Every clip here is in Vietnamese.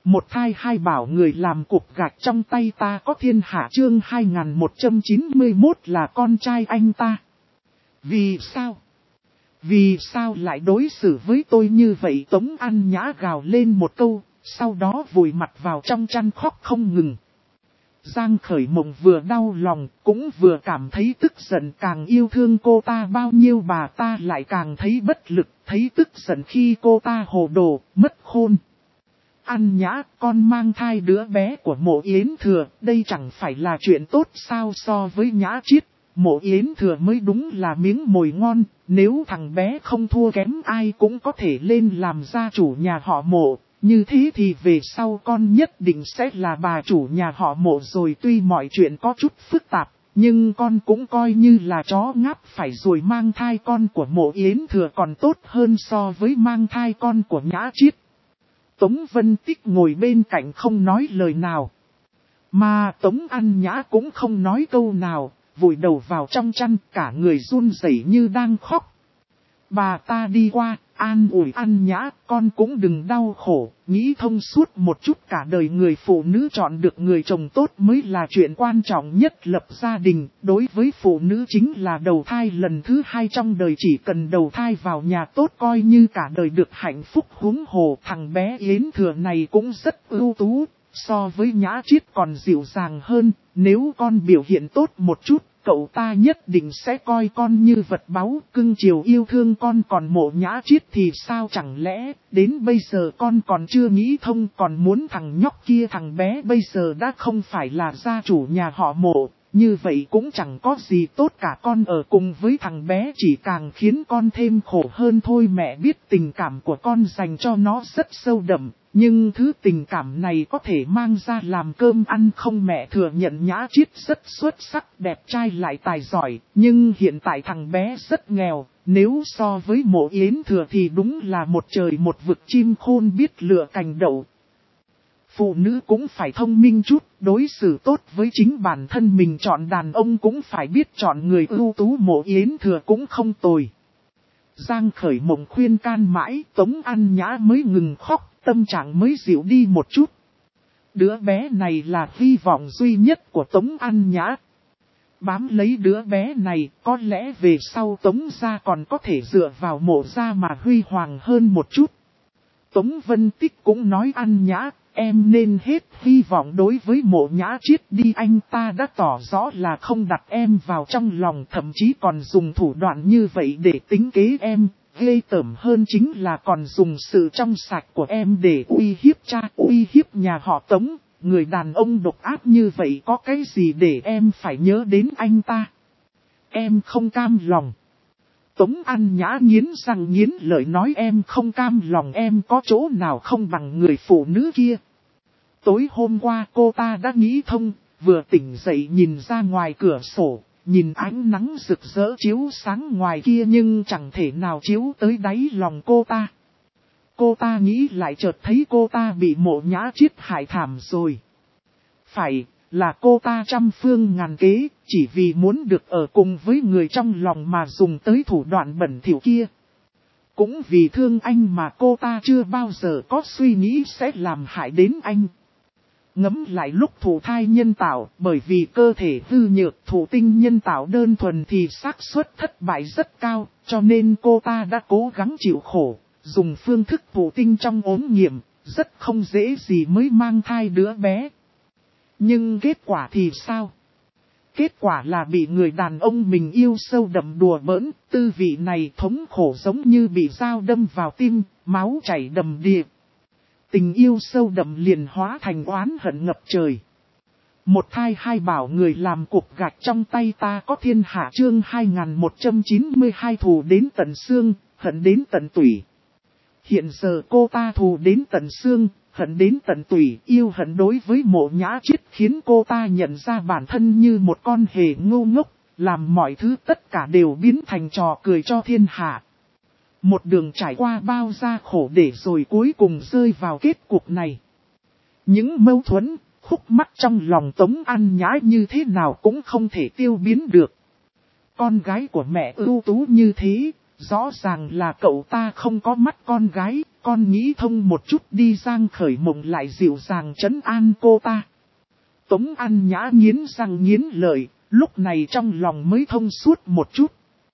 Một thai hai bảo người làm cục gạch trong tay ta có thiên hạ chương 2191 là con trai anh ta. Vì sao? Vì sao lại đối xử với tôi như vậy? Tống An Nhã gào lên một câu, sau đó vùi mặt vào trong chăn khóc không ngừng. Giang Khởi Mộng vừa đau lòng, cũng vừa cảm thấy tức giận, càng yêu thương cô ta bao nhiêu bà ta lại càng thấy bất lực, thấy tức giận khi cô ta hồ đồ, mất khôn. An Nhã, con mang thai đứa bé của Mộ Yến Thừa, đây chẳng phải là chuyện tốt sao? So với Nhã Chiết, Mộ Yến Thừa mới đúng là miếng mồi ngon, nếu thằng bé không thua kém ai cũng có thể lên làm gia chủ nhà họ Mộ. Như thế thì về sau con nhất định sẽ là bà chủ nhà họ Mộ rồi. Tuy mọi chuyện có chút phức tạp, nhưng con cũng coi như là chó ngáp phải rồi. Mang thai con của Mộ Yến Thừa còn tốt hơn so với mang thai con của Nhã Chiết. Tống Vân Tích ngồi bên cạnh không nói lời nào. Mà Tống An Nhã cũng không nói câu nào, vùi đầu vào trong chăn, cả người run rẩy như đang khóc. Bà ta đi qua, an ủi An Nhã, con cũng đừng đau khổ, nghĩ thông suốt một chút. Cả đời người phụ nữ chọn được người chồng tốt mới là chuyện quan trọng nhất. Lập gia đình, đối với phụ nữ chính là đầu thai lần thứ hai trong đời, chỉ cần đầu thai vào nhà tốt coi như cả đời được hạnh phúc. Huống hồ thằng bé Yến Thừa này cũng rất ưu tú, so với Nhã Chiết còn dịu dàng hơn. Nếu con biểu hiện tốt một chút, cậu ta nhất định sẽ coi con như vật báu, cưng chiều yêu thương con. Còn Mộ Nhã Chiết thì sao, chẳng lẽ đến bây giờ con còn chưa nghĩ thông, còn muốn thằng nhóc kia? Thằng bé bây giờ đã không phải là gia chủ nhà họ Mộ, như vậy cũng chẳng có gì tốt cả. Con ở cùng với thằng bé chỉ càng khiến con thêm khổ hơn thôi. Mẹ biết tình cảm của con dành cho nó rất sâu đậm, nhưng thứ tình cảm này có thể mang ra làm cơm ăn không? Mẹ thừa nhận Nhã Chiết rất xuất sắc, đẹp trai lại tài giỏi, nhưng hiện tại thằng bé rất nghèo. Nếu so với Mộ Yến Thừa thì đúng là một trời một vực, chim khôn biết lựa cành đậu. Phụ nữ cũng phải thông minh chút, đối xử tốt với chính bản thân mình. Chọn đàn ông cũng phải biết chọn người ưu tú, Mộ Yến Thừa cũng không tồi. Giang Khởi Mộng khuyên can mãi, Tống An Nhã mới ngừng khóc, tâm trạng mới dịu đi một chút. Đứa bé này là hy vọng duy nhất của Tống An Nhã. Bám lấy đứa bé này, có lẽ về sau Tống gia còn có thể dựa vào Mộ gia mà huy hoàng hơn một chút. Tống Vân Tích cũng nói An Nhã, em nên hết hy vọng đối với Mộ Nhã Chiết đi. Anh ta đã tỏ rõ là không đặt em vào trong lòng, thậm chí còn dùng thủ đoạn như vậy để tính kế em. Ghê tởm hơn chính là còn dùng sự trong sạch của em để uy hiếp cha, uy hiếp nhà họ Tống. Người đàn ông độc ác như vậy có cái gì để em phải nhớ đến anh ta? Em không cam lòng. Tống An Nhã nghiến răng nghiến lợi nói, em không cam lòng, em có chỗ nào không bằng người phụ nữ kia. Tối hôm qua cô ta đã nghĩ thông, vừa tỉnh dậy nhìn ra ngoài cửa sổ, nhìn ánh nắng rực rỡ chiếu sáng ngoài kia nhưng chẳng thể nào chiếu tới đáy lòng cô ta. Cô ta nghĩ lại chợt thấy cô ta bị Mộ Nhã Chiết hại thảm rồi. Phải là cô ta trăm phương ngàn kế, chỉ vì muốn được ở cùng với người trong lòng mà dùng tới thủ đoạn bẩn thỉu kia. Cũng vì thương anh mà cô ta chưa bao giờ có suy nghĩ sẽ làm hại đến anh. Ngẫm lại lúc thụ thai nhân tạo, bởi vì cơ thể hư nhược, thụ tinh nhân tạo đơn thuần thì xác suất thất bại rất cao, cho nên cô ta đã cố gắng chịu khổ, dùng phương thức thụ tinh trong ốm nghiệm, rất không dễ gì mới mang thai đứa bé. Nhưng kết quả thì sao? Kết quả là bị người đàn ông mình yêu sâu đậm đùa bỡn, tư vị này thống khổ giống như bị dao đâm vào tim, máu chảy đầm đìa. Tình yêu sâu đậm liền hóa thành oán hận ngập trời. Một thai hai bảo người làm cục gạch trong tay ta có thiên hạ chương 2192 thù đến tận xương, hận đến tận tủy. Hiện giờ cô ta thù đến tận xương, hận đến tận tủy, yêu hận đối với Mộ Nhã Chiết khiến cô ta nhận ra bản thân như một con hề ngu ngốc, làm mọi thứ tất cả đều biến thành trò cười cho thiên hạ. Một đường trải qua bao gian khổ để rồi cuối cùng rơi vào kết cục này. Những mâu thuẫn, khúc mắc trong lòng Tống An Nhã như thế nào cũng không thể tiêu biến được. Con gái của mẹ ưu tú như thế, rõ ràng là cậu ta không có mắt con gái, con nghĩ thông một chút đi. Giang Khởi Mộng lại dịu dàng trấn an cô ta. Tống An Nhã nghiến răng nghiến lợi, lúc này trong lòng mới thông suốt một chút.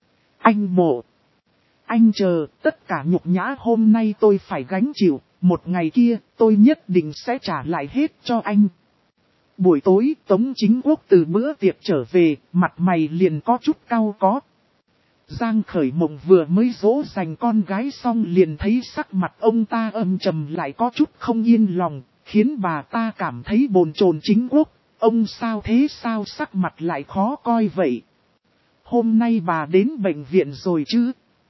Anh Mộ, anh chờ, tất cả nhục nhã hôm nay tôi phải gánh chịu, một ngày kia tôi nhất định sẽ trả lại hết cho anh. Buổi tối Tống Chính Quốc từ bữa tiệc trở về, mặt mày liền có chút cau có. Giang Khởi Mộng vừa mới dỗ dành con gái xong liền thấy sắc mặt ông ta âm trầm lại có chút không yên lòng, khiến bà ta cảm thấy bồn chồn. Chính Quốc, ông sao thế, sao sắc mặt lại khó coi vậy? Hôm nay bà đến bệnh viện rồi chứ?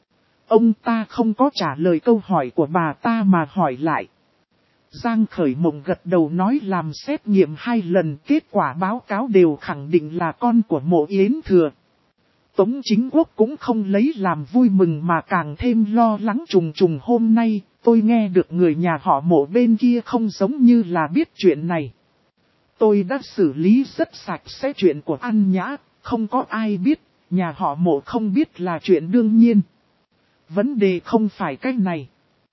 Ông ta không có trả lời câu hỏi của bà ta mà hỏi lại. Giang Khởi Mộng gật đầu nói làm xét nghiệm 2 lần, kết quả báo cáo đều khẳng định là con của Mộ Yến Thừa. Tống Chính Quốc cũng không lấy làm vui mừng mà càng thêm lo lắng trùng trùng. Hôm nay, tôi nghe được người nhà họ Mộ bên kia không giống như là biết chuyện này. Tôi đã xử lý rất sạch sẽ chuyện của An Nhã, không có ai biết, nhà họ Mộ không biết là chuyện đương nhiên. Vấn đề không phải cái này.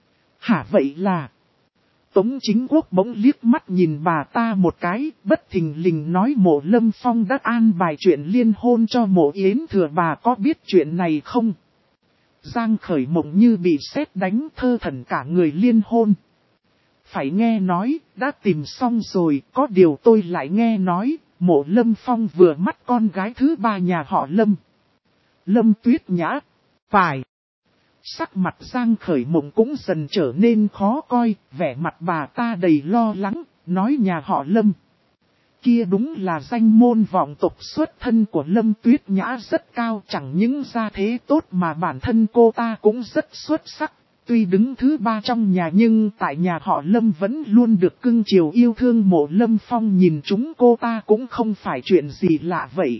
Hả, vậy là... Tống Chính Quốc bỗng liếc mắt nhìn bà ta một cái, bất thình lình nói Mộ Lâm Phong đã an bài chuyện liên hôn cho Mộ Yến Thừa, bà có biết chuyện này không? Giang Khởi Mộng như bị sét đánh, thơ thẩn cả người. Liên hôn. Phải nghe nói, đã tìm xong rồi, có điều tôi lại nghe nói, Mộ Lâm Phong vừa mắt con gái thứ 3 nhà họ Lâm. Lâm Tuyết Nhã. Phải. Sắc mặt Giang Khởi Mộng cũng dần trở nên khó coi, vẻ mặt bà ta đầy lo lắng, nói nhà họ Lâm. Kia đúng là danh môn vọng tộc, xuất thân của Lâm Tuyết Nhã rất cao, chẳng những gia thế tốt mà bản thân cô ta cũng rất xuất sắc. Tuy đứng thứ 3 trong nhà nhưng tại nhà họ Lâm vẫn luôn được cưng chiều yêu thương. Mộ Lâm Phong nhìn chúng cô ta cũng không phải chuyện gì lạ vậy.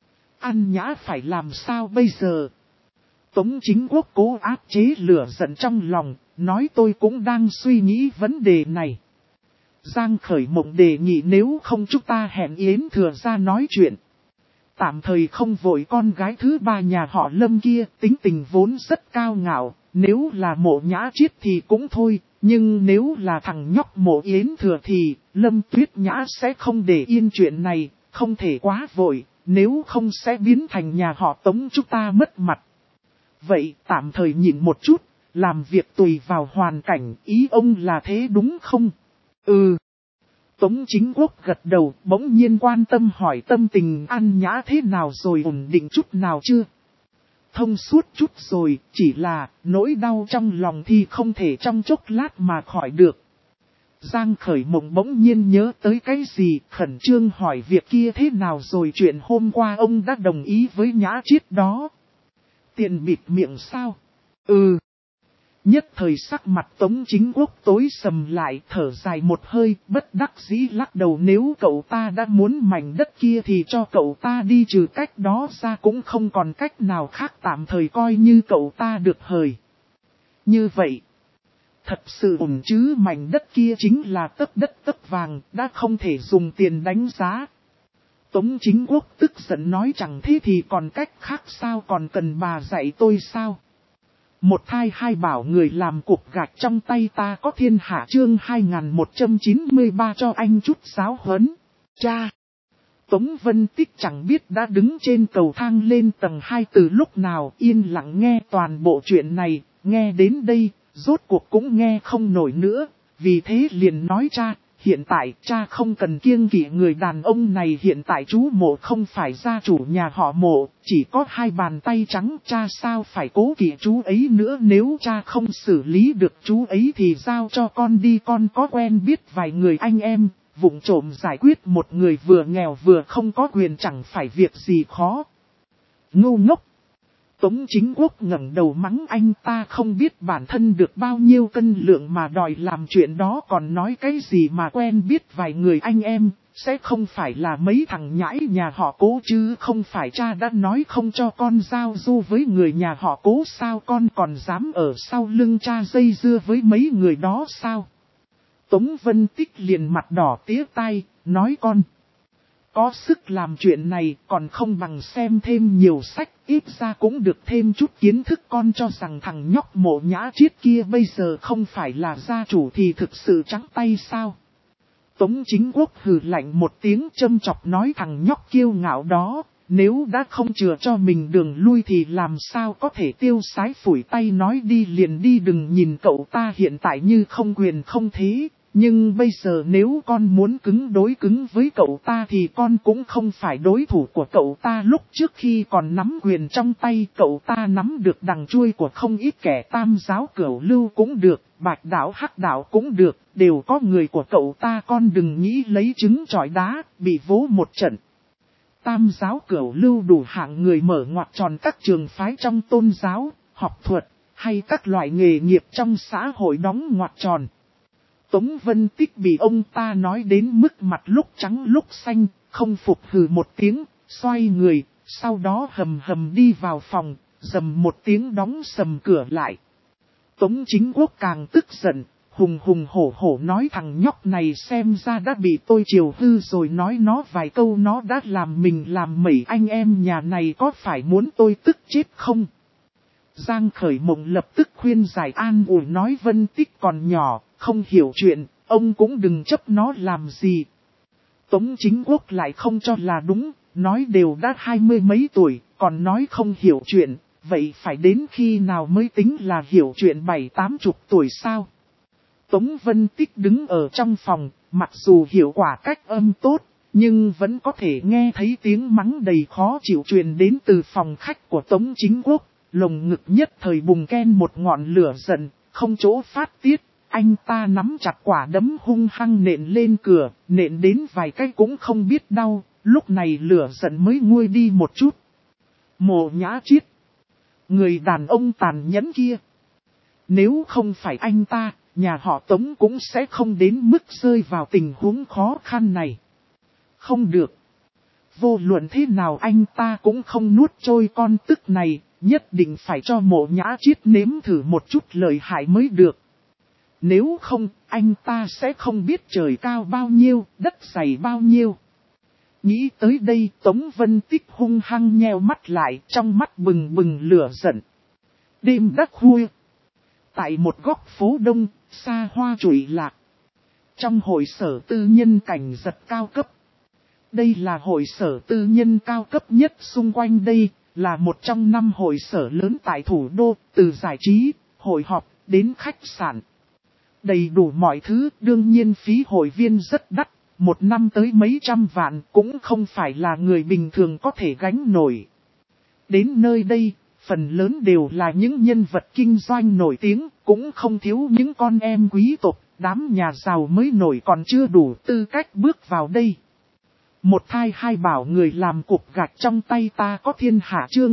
An Nhã phải làm sao bây giờ? Tống Chính Quốc cố áp chế lửa giận trong lòng, nói tôi cũng đang suy nghĩ vấn đề này. Giang Khởi Mộng đề nghị nếu không chúng ta hẹn Yến Thừa ra nói chuyện. Tạm thời không vội, con gái thứ 3 nhà họ Lâm kia tính tình vốn rất cao ngạo, nếu là Mộ Nhã Chiết thì cũng thôi, nhưng nếu là thằng nhóc Mộ Yến Thừa thì Lâm Tuyết Nhã sẽ không để yên chuyện này, không thể quá vội, nếu không sẽ biến thành nhà họ Tống chúng ta mất mặt. Vậy tạm thời nhịn một chút, làm việc tùy vào hoàn cảnh, ý ông là thế đúng không? Ừ. Tống Chính Quốc gật đầu, bỗng nhiên quan tâm hỏi tâm tình An Nhã thế nào rồi, ổn định chút nào chưa? Thông suốt chút rồi, chỉ là nỗi đau trong lòng thì không thể trong chốc lát mà khỏi được. Giang Khởi Mộng bỗng nhiên nhớ tới cái gì, khẩn trương hỏi việc kia thế nào rồi, chuyện hôm qua ông đã đồng ý với Nhã Chiết đó. Tiện bịt miệng sao? Ừ. Nhất thời sắc mặt Tống Chính Quốc tối sầm lại, thở dài một hơi, bất đắc dĩ lắc đầu, nếu cậu ta đã muốn mảnh đất kia thì cho cậu ta đi, trừ cách đó ra cũng không còn cách nào khác, tạm thời coi như cậu ta được hời. Như vậy, thật sự ổn chứ, mảnh đất kia chính là tấc đất tấc vàng, đã không thể dùng tiền đánh giá. Tống Chính Quốc tức giận nói chẳng thế thì còn cách khác sao, còn cần bà dạy tôi sao? Một thai hai bảo người làm cục gạch trong tay ta có thiên hạ, chương 2193 cho anh chút giáo huấn. Cha! Tống Vân Tích chẳng biết đã đứng trên cầu thang lên tầng 2 từ lúc nào, yên lặng nghe toàn bộ chuyện này, nghe đến đây, rốt cuộc cũng nghe không nổi nữa, vì thế liền nói cha. Hiện tại cha không cần kiêng kỵ người đàn ông này, hiện tại chú Mộ không phải gia chủ nhà họ Mộ, chỉ có 2 bàn tay trắng, cha sao phải cố kỵ chú ấy nữa, nếu cha không xử lý được chú ấy thì giao cho con đi, con có quen biết vài người anh em, vụng trộm giải quyết một người vừa nghèo vừa không có quyền chẳng phải việc gì khó. Ngu ngốc! Tống Chính Quốc ngẩng đầu mắng anh ta không biết bản thân được bao nhiêu cân lượng mà đòi làm chuyện đó, còn nói cái gì mà quen biết vài người anh em, sẽ không phải là mấy thằng nhãi nhà họ Cố chứ, không phải cha đã nói không cho con giao du với người nhà họ Cố sao, con còn dám ở sau lưng cha dây dưa với mấy người đó sao? Tống Vân Tích liền mặt đỏ tía tai, nói con. Có sức làm chuyện này còn không bằng xem thêm nhiều sách, ít ra cũng được thêm chút kiến thức. Con cho rằng thằng nhóc Mộ Nhã Chiết kia bây giờ không phải là gia chủ thì thực sự trắng tay sao? Tống Chính Quốc hừ lạnh một tiếng châm chọc nói thằng nhóc kiêu ngạo đó, nếu đã không chừa cho mình đường lui thì làm sao có thể tiêu sái phủi tay nói đi liền đi. Đừng nhìn cậu ta hiện tại như không quyền không thế, nhưng bây giờ nếu con muốn cứng với cậu ta thì con cũng không phải đối thủ của cậu ta. Lúc trước khi còn nắm quyền trong tay, cậu ta nắm được đằng chui của không ít kẻ Tam giáo Cửu Lưu cũng được, Bạch đạo Hắc đạo cũng được, đều có người của cậu ta. Con đừng nghĩ lấy trứng chọi đá, bị vố một trận. Tam giáo Cửu Lưu đủ hạng người mở ngoặt tròn các trường phái trong tôn giáo, học thuật, hay các loại nghề nghiệp trong xã hội đóng ngoặt tròn. Tống Vân Tích bị ông ta nói đến mức mặt lúc trắng lúc xanh, không phục hừ một tiếng, xoay người, sau đó hầm hầm đi vào phòng, rầm một tiếng đóng sầm cửa lại. Tống Chính Quốc càng tức giận, hùng hổ nói thằng nhóc này xem ra đã bị tôi chiều hư rồi, nói nó vài câu nó đã làm mình làm mẩy. Anh em nhà này có phải muốn tôi tức chết không? Giang Khởi Mộng lập tức khuyên giải an ủi nói Vân Tích còn nhỏ, không hiểu chuyện, ông cũng đừng chấp nó làm gì. Tống Chính Quốc lại không cho là đúng, nói đều đã 20 mấy tuổi, còn nói không hiểu chuyện, vậy phải đến khi nào mới tính là hiểu chuyện 70-80 tuổi sao? Tống Vân Tích đứng ở trong phòng, mặc dù hiệu quả cách âm tốt, nhưng vẫn có thể nghe thấy tiếng mắng đầy khó chịu truyền đến từ phòng khách của Tống Chính Quốc. Lồng ngực nhất thời bùng ken một ngọn lửa giận, không chỗ phát tiết. Anh ta nắm chặt quả đấm hung hăng nện lên cửa, nện đến vài cái cũng không biết đau, lúc này lửa giận mới nguôi đi một chút. Mộ Nhã Chiết, người đàn ông tàn nhẫn kia. Nếu không phải anh ta, nhà họ Tống cũng sẽ không đến mức rơi vào tình huống khó khăn này. Không được. Vô luận thế nào anh ta cũng không nuốt trôi con tức này, nhất định phải cho Mộ Nhã Chiết nếm thử một chút lợi hại mới được. Nếu không, anh ta sẽ không biết trời cao bao nhiêu, đất dày bao nhiêu. Nghĩ tới đây, Tống Vân Tích hung hăng nheo mắt lại, trong mắt bừng bừng lửa giận. Đêm đắc khuya. Tại một góc phố đông, xa hoa trụy lạc. Trong hội sở tư nhân cảnh giật cao cấp. Đây là hội sở tư nhân cao cấp nhất xung quanh đây, là một trong 5 hội sở lớn tại thủ đô, từ giải trí, hội họp, đến khách sạn. Đầy đủ mọi thứ, đương nhiên phí hội viên rất đắt, một năm tới mấy trăm vạn cũng không phải là người bình thường có thể gánh nổi. Đến nơi đây, phần lớn đều là những nhân vật kinh doanh nổi tiếng, cũng không thiếu những con em quý tộc, đám nhà giàu mới nổi còn chưa đủ tư cách bước vào đây. Một thai hai bảo người làm cục gạch trong tay ta có thiên hạ chương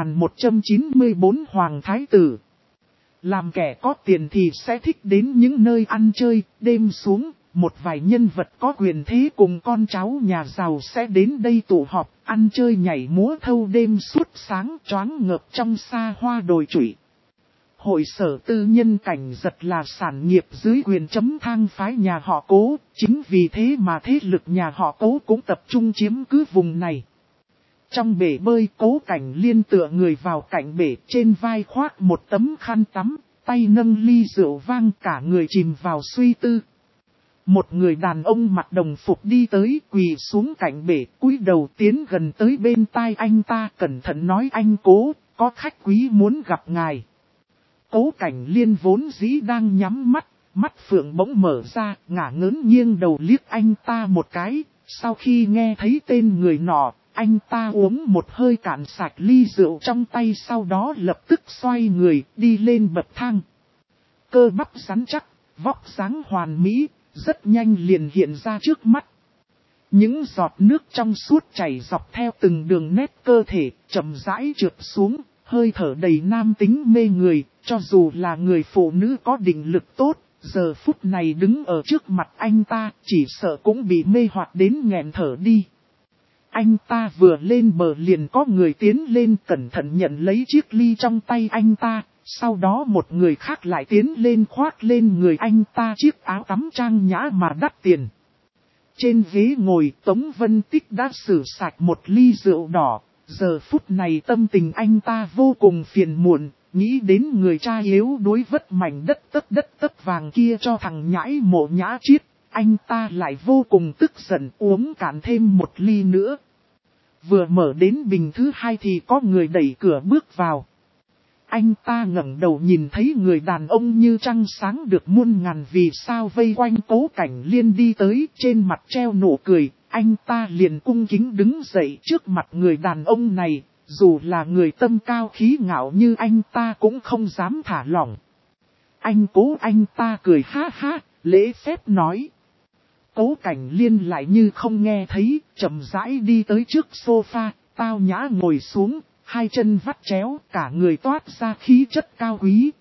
2194 Hoàng Thái Tử. Làm kẻ có tiền thì sẽ thích đến những nơi ăn chơi, đêm xuống, một vài nhân vật có quyền thế cùng con cháu nhà giàu sẽ đến đây tụ họp, ăn chơi nhảy múa thâu đêm suốt sáng choáng ngợp trong xa hoa đồi trụy. Hội sở tư nhân cảnh giật là sản nghiệp dưới quyền chấm thang phái nhà họ Cố, chính vì thế mà thế lực nhà họ Cố cũng tập trung chiếm cứ vùng này. Trong bể bơi, Cố Cảnh Liên tựa người vào cạnh bể, trên vai khoác một tấm khăn tắm, tay nâng ly rượu vang, cả người chìm vào suy tư. Một người đàn ông mặc đồng phục đi tới, quỳ xuống cạnh bể, cúi đầu tiến gần tới bên tai anh ta, cẩn thận nói anh Cố, có khách quý muốn gặp ngài. Cố Cảnh Liên vốn dĩ đang nhắm mắt, mắt phượng bỗng mở ra, ngả ngớn nghiêng đầu liếc anh ta một cái, sau khi nghe thấy tên người nọ, anh ta uống một hơi cạn sạch ly rượu trong tay, sau đó lập tức xoay người, đi lên bậc thang. Cơ bắp rắn chắc, vóc dáng hoàn mỹ, rất nhanh liền hiện ra trước mắt. Những giọt nước trong suốt chảy dọc theo từng đường nét cơ thể, chậm rãi trượt xuống, hơi thở đầy nam tính mê người, cho dù là người phụ nữ có định lực tốt, giờ phút này đứng ở trước mặt anh ta, chỉ sợ cũng bị mê hoặc đến nghẹn thở đi. Anh ta vừa lên bờ liền có người tiến lên cẩn thận nhận lấy chiếc ly trong tay anh ta, sau đó một người khác lại tiến lên khoác lên người anh ta chiếc áo tắm trang nhã mà đắt tiền. Trên ghế ngồi Tống Vân Tích đã sử sạch một ly rượu đỏ, giờ phút này tâm tình anh ta vô cùng phiền muộn, nghĩ đến người cha yếu đuối vất mảnh đất tất vàng kia cho thằng nhãi Mộ Nhã Chiết, anh ta lại vô cùng tức giận uống cạn thêm một ly nữa. Vừa mở đến bình thứ hai thì có người đẩy cửa bước vào. Anh ta ngẩng đầu nhìn thấy người đàn ông như trăng sáng được muôn ngàn vì sao vây quanh Cố Cảnh Liên đi tới, trên mặt treo nụ cười, anh ta liền cung kính đứng dậy trước mặt người đàn ông này, dù là người tâm cao khí ngạo như anh ta cũng không dám thả lỏng. Anh Cố, anh ta cười ha ha, lễ phép nói. Cố Cảnh Liên lại như không nghe thấy, chậm rãi đi tới trước sofa, tao nhã ngồi xuống. Hai chân vắt chéo, cả người toát ra khí chất cao quý.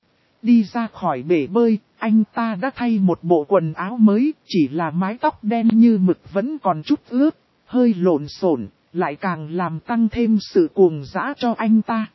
Đi ra khỏi bể bơi, anh ta đã thay một bộ quần áo mới, chỉ là mái tóc đen như mực vẫn còn chút ướt, hơi lộn xộn, lại càng làm tăng thêm sự cuồng dã cho anh ta.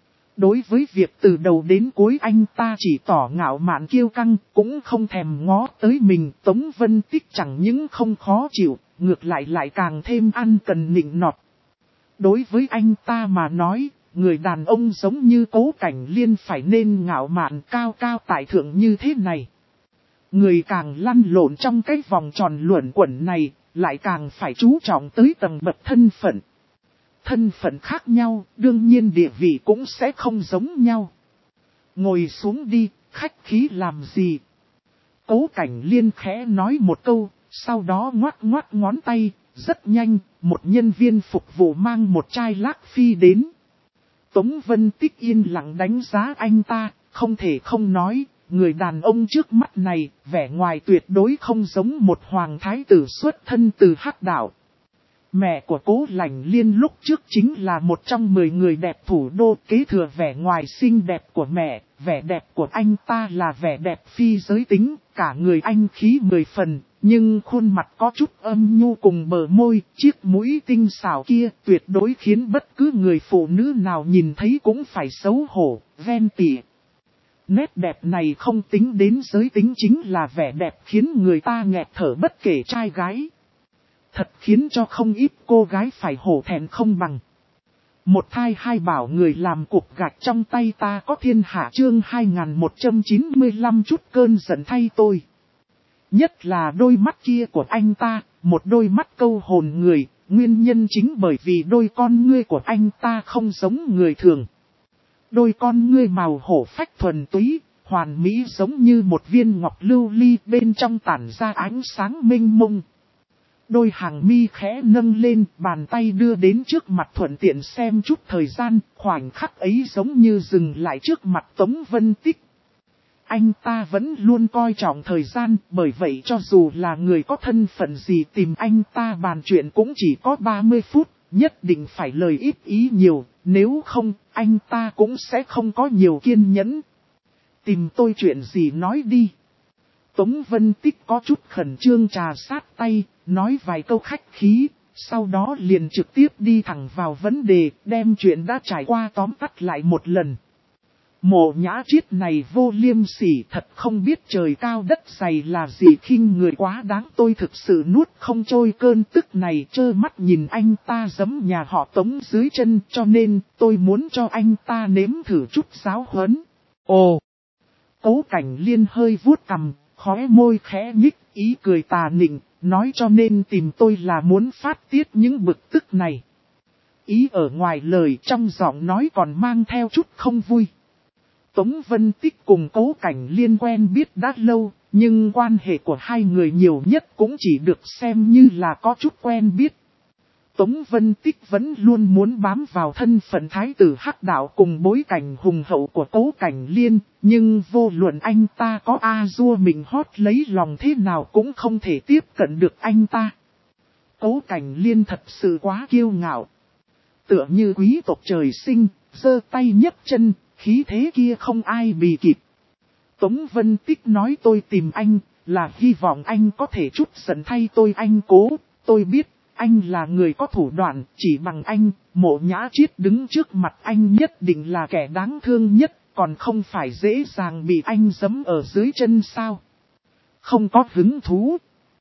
Đối với việc từ đầu đến cuối anh ta chỉ tỏ ngạo mạn kiêu căng, cũng không thèm ngó tới mình. Tống Vân Tích chẳng những không khó chịu, ngược lại càng thêm ăn cần nịnh nọt. Đối với anh ta mà nói, người đàn ông giống như Cố Cảnh Liên phải nên ngạo mạn cao cao tại thượng như thế này. Người càng lăn lộn trong cái vòng tròn luẩn quẩn này, lại càng phải chú trọng tới tầng bậc thân phận. Thân phận khác nhau, đương nhiên địa vị cũng sẽ không giống nhau. Ngồi xuống đi, khách khí làm gì? Cố Cảnh Liên khẽ nói một câu, sau đó ngoắc ngón tay. Rất nhanh, một nhân viên phục vụ mang một chai lác phi đến. Tống Vân Tích yên lặng đánh giá anh ta, không thể không nói, người đàn ông trước mắt này, vẻ ngoài tuyệt đối không giống một hoàng thái tử xuất thân từ Hắc Đạo. Mẹ của Cố Lảnh Liên lúc trước chính là một trong 10 người đẹp thủ đô, kế thừa vẻ ngoài xinh đẹp của mẹ, vẻ đẹp của anh ta là vẻ đẹp phi giới tính, cả người anh khí 10 phần. Nhưng khuôn mặt có chút âm nhu cùng bờ môi, chiếc mũi tinh xảo kia tuyệt đối khiến bất cứ người phụ nữ nào nhìn thấy cũng phải xấu hổ, ven tỉa. Nét đẹp này không tính đến giới tính chính là vẻ đẹp khiến người ta nghẹt thở bất kể trai gái. Thật khiến cho không ít cô gái phải hổ thẹn không bằng. Một thai hai bảo người làm cục gạch trong tay ta có thiên hạ chương 2195 chút cơn giận thay tôi. Nhất là đôi mắt kia của anh ta, một đôi mắt câu hồn người, nguyên nhân chính bởi vì đôi con ngươi của anh ta không giống người thường. Đôi con ngươi màu hổ phách thuần túy, hoàn mỹ giống như một viên ngọc lưu ly bên trong tản ra ánh sáng mênh mông. Đôi hàng mi khẽ nâng lên, bàn tay đưa đến trước mặt thuận tiện xem chút thời gian, khoảnh khắc ấy giống như dừng lại trước mặt Tống Vân Tích. Anh ta vẫn luôn coi trọng thời gian, bởi vậy cho dù là người có thân phận gì tìm anh ta bàn chuyện cũng chỉ có 30 phút, nhất định phải lời ít ý nhiều, nếu không, anh ta cũng sẽ không có nhiều kiên nhẫn. Tìm tôi chuyện gì nói đi. Tống Vân Tích có chút khẩn trương trà sát tay, nói vài câu khách khí, sau đó liền trực tiếp đi thẳng vào vấn đề, đem chuyện đã trải qua tóm tắt lại một lần. Mộ Nhã Chiết này vô liêm sỉ thật không biết trời cao đất dày là gì, khinh người quá đáng, tôi thực sự nuốt không trôi cơn tức này, trơ mắt nhìn anh ta giẫm nhà họ Tống dưới chân, cho nên tôi muốn cho anh ta nếm thử chút giáo huấn. Ồ! Cố Cảnh Liên hơi vuốt cằm, khóe môi khẽ nhích, ý cười tà nịnh, nói cho nên tìm tôi là muốn phát tiết những bực tức này. Ý ở ngoài lời, trong giọng nói còn mang theo chút không vui. Tống Vân Tích cùng Cố Cảnh Liên quen biết đã lâu, nhưng quan hệ của hai người nhiều nhất cũng chỉ được xem như là có chút quen biết. Tống Vân Tích vẫn luôn muốn bám vào thân phận thái tử Hắc Đạo cùng bối cảnh hùng hậu của Cố Cảnh Liên, nhưng vô luận anh ta có a-dua mình hót lấy lòng thế nào cũng không thể tiếp cận được anh ta. Cố Cảnh Liên thật sự quá kiêu ngạo. Tựa như quý tộc trời sinh, giơ tay nhấc chân, khí thế kia không ai bì kịp. Tống Vân Tích nói tôi tìm anh, là hy vọng anh có thể chút giận thay tôi. Anh Cố, tôi biết, anh là người có thủ đoạn, chỉ bằng anh, Mộ Nhã Chiết đứng trước mặt anh nhất định là kẻ đáng thương nhất, còn không phải dễ dàng bị anh giẫm ở dưới chân sao. Không có hứng thú.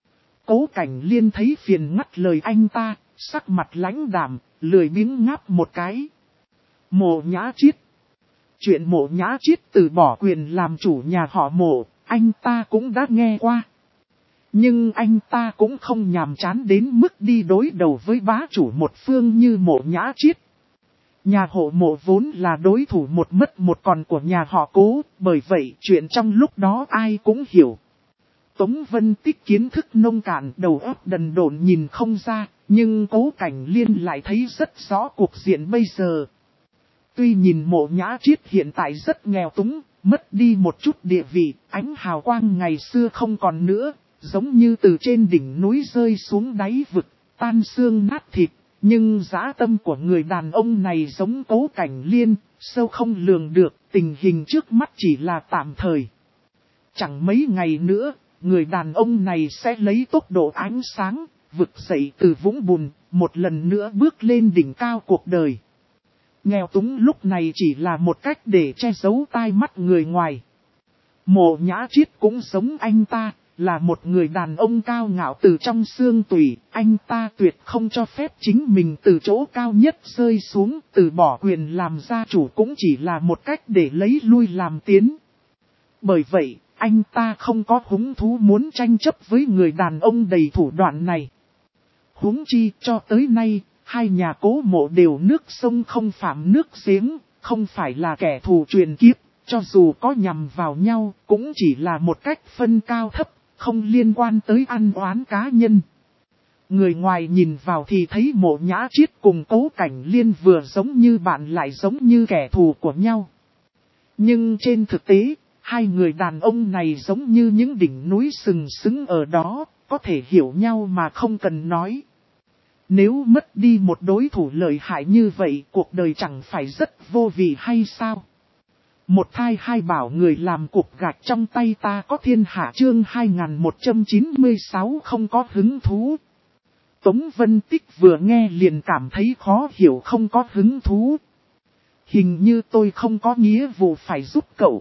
Cố Cảnh Liên thấy phiền ngắt lời anh ta, sắc mặt lãnh đạm, lười biếng ngáp một cái. Mộ Nhã Chiết. Chuyện Mộ Nhã Chiết từ bỏ quyền làm chủ nhà họ Mộ, anh ta cũng đã nghe qua. Nhưng anh ta cũng không nhàm chán đến mức đi đối đầu với bá chủ một phương như Mộ Nhã Chiết. Nhà họ Mộ vốn là đối thủ một mất một còn của nhà họ Cố, bởi vậy chuyện trong lúc đó ai cũng hiểu. Tống Vân Tích kiến thức nông cạn, đầu óc đần độn nhìn không ra, nhưng Cố Cảnh Liên lại thấy rất rõ cuộc diện bây giờ. Tuy nhìn Mộ Nhã Chiết hiện tại rất nghèo túng, mất đi một chút địa vị, ánh hào quang ngày xưa không còn nữa, giống như từ trên đỉnh núi rơi xuống đáy vực, tan xương nát thịt. Nhưng dã tâm của người đàn ông này giống Cố Cảnh Liên, sâu không lường được, tình hình trước mắt chỉ là tạm thời. Chẳng mấy ngày nữa, người đàn ông này sẽ lấy tốc độ ánh sáng, vực dậy từ vũng bùn, một lần nữa bước lên đỉnh cao cuộc đời. Nghèo túng lúc này chỉ là một cách để che giấu tai mắt người ngoài. Mộ Nhã Chiết cũng giống anh ta, là một người đàn ông cao ngạo từ trong xương tủy, anh ta tuyệt không cho phép chính mình từ chỗ cao nhất rơi xuống, từ bỏ quyền làm gia chủ cũng chỉ là một cách để lấy lui làm tiến. Bởi vậy, anh ta không có hứng thú muốn tranh chấp với người đàn ông đầy thủ đoạn này. Huống chi cho tới nay, hai nhà Cố Mộ đều nước sông không phạm nước giếng, không phải là kẻ thù truyền kiếp, cho dù có nhằm vào nhau cũng chỉ là một cách phân cao thấp, không liên quan tới ăn oán cá nhân. Người ngoài nhìn vào thì thấy Mộ Nhã Chiết cùng Cố Cảnh Liên vừa giống như bạn lại giống như kẻ thù của nhau. Nhưng trên thực tế, hai người đàn ông này giống như những đỉnh núi sừng sững ở đó, có thể hiểu nhau mà không cần nói. Nếu mất đi một đối thủ lợi hại như vậy, cuộc đời chẳng phải rất vô vị hay sao? Một thai hai bảo người làm cục gạch trong tay ta có thiên hạ chương 2196 không có hứng thú. Tống Vân Tích vừa nghe liền cảm thấy khó hiểu không có hứng thú. Hình như tôi không có nghĩa vụ phải giúp cậu.